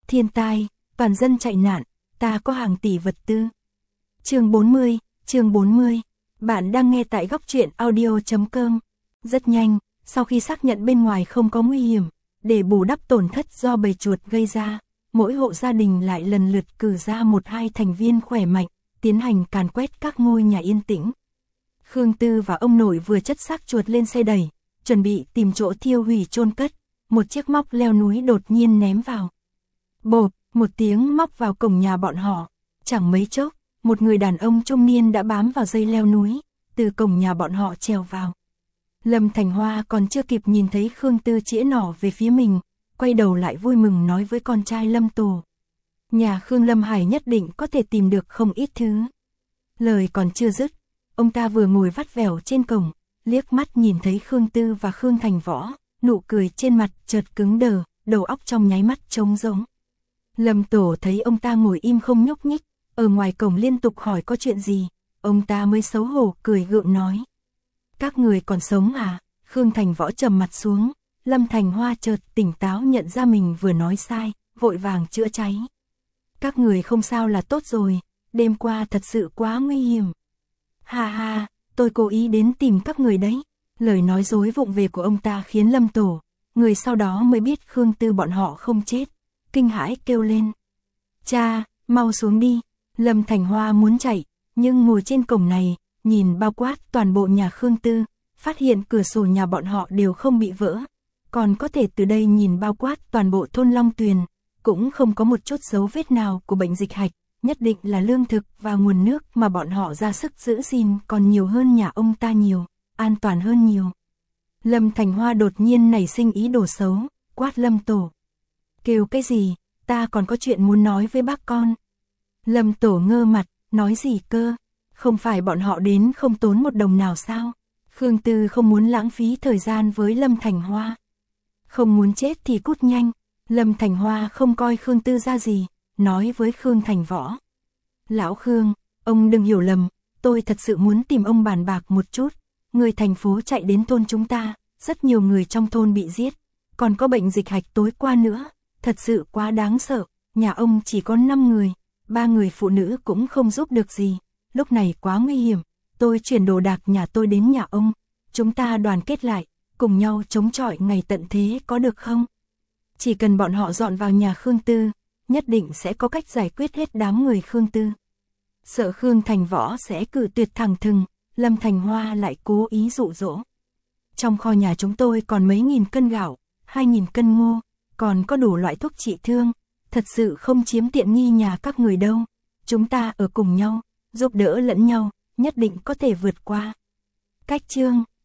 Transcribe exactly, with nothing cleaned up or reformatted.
thiên tai, toàn dân chạy nạn, ta có hàng tỷ vật tư. Chương bốn mươi, chương bốn mươi. Bạn đang nghe tại góc truyện audio chấm com. Rất nhanh, sau khi xác nhận bên ngoài không có nguy hiểm, để bù đắp tổn thất do bầy chuột gây ra, mỗi hộ gia đình lại lần lượt cử ra một hai thành viên khỏe mạnh, tiến hành càn quét các ngôi nhà yên tĩnh. Khương Tư và ông nội vừa chất xác chuột lên xe đẩy, chuẩn bị tìm chỗ thiêu hủy chôn cất, một chiếc móc leo núi đột nhiên ném vào. Bộp, một tiếng móc vào cổng nhà bọn họ, chẳng mấy chốc, một người đàn ông trung niên đã bám vào dây leo núi, từ cổng nhà bọn họ trèo vào. Lâm Thành Hoa còn chưa kịp nhìn thấy Khương Tư chĩa nỏ về phía mình, quay đầu lại vui mừng nói với con trai Lâm Tổ. Nhà Khương Lâm Hải nhất định có thể tìm được không ít thứ. Lời còn chưa dứt, ông ta vừa ngồi vắt vẻo trên cổng, liếc mắt nhìn thấy Khương Tư và Khương Thành Võ, nụ cười trên mặt chợt cứng đờ, đầu óc trong nháy mắt trống rỗng. Lâm Tổ thấy ông ta ngồi im không nhúc nhích, ở ngoài cổng liên tục hỏi có chuyện gì, ông ta mới xấu hổ cười gượng nói. Các người còn sống à? Khương Thành Võ trầm mặt xuống, Lâm Thành Hoa chợt tỉnh táo nhận ra mình vừa nói sai, vội vàng chữa cháy. Các người không sao là tốt rồi, đêm qua thật sự quá nguy hiểm. Ha ha, tôi cố ý đến tìm các người đấy. Lời nói dối vụng về của ông ta khiến Lâm Tổ, người sau đó mới biết Khương Tư bọn họ không chết, kinh hãi kêu lên. Cha, mau xuống đi. Lâm Thành Hoa muốn chạy, nhưng ngồi trên cổng này, nhìn bao quát toàn bộ nhà Khương Tư, phát hiện cửa sổ nhà bọn họ đều không bị vỡ, còn có thể từ đây nhìn bao quát toàn bộ thôn Long Tuyền, cũng không có một chút dấu vết nào của bệnh dịch hạch, nhất định là lương thực và nguồn nước mà bọn họ ra sức giữ gìn còn nhiều hơn nhà ông ta nhiều, an toàn hơn nhiều. Lâm Thành Hoa đột nhiên nảy sinh ý đồ xấu, quát Lâm Tổ. Kêu cái gì, ta còn có chuyện muốn nói với bác con. Lâm Tổ ngơ mặt, nói gì cơ, không phải bọn họ đến không tốn một đồng nào sao? Khương Tư không muốn lãng phí thời gian với Lâm Thành Hoa. Không muốn chết thì cút nhanh. Lâm Thành Hoa không coi Khương Tư ra gì, nói với Khương Thành Võ. Lão Khương, ông đừng hiểu lầm, tôi thật sự muốn tìm ông bàn bạc một chút. Người thành phố chạy đến thôn chúng ta, rất nhiều người trong thôn bị giết, còn có bệnh dịch hạch tối qua nữa, thật sự quá đáng sợ. Nhà ông chỉ có năm người, ba người phụ nữ cũng không giúp được gì, lúc này quá nguy hiểm. Tôi chuyển đồ đạc nhà tôi đến nhà ông, chúng ta đoàn kết lại, cùng nhau chống chọi ngày tận thế có được không? Chỉ cần bọn họ dọn vào nhà Khương Tư, nhất định sẽ có cách giải quyết hết đám người Khương Tư. Sợ Khương Thành Võ sẽ cự tuyệt thẳng thừng, Lâm Thành Hoa lại cố ý dụ dỗ. Trong kho nhà chúng tôi còn mấy nghìn cân gạo, hai nghìn cân ngô, còn có đủ loại thuốc trị thương, thật sự không chiếm tiện nghi nhà các người đâu. Chúng ta ở cùng nhau, giúp đỡ lẫn nhau, nhất định có thể vượt qua. Cách chương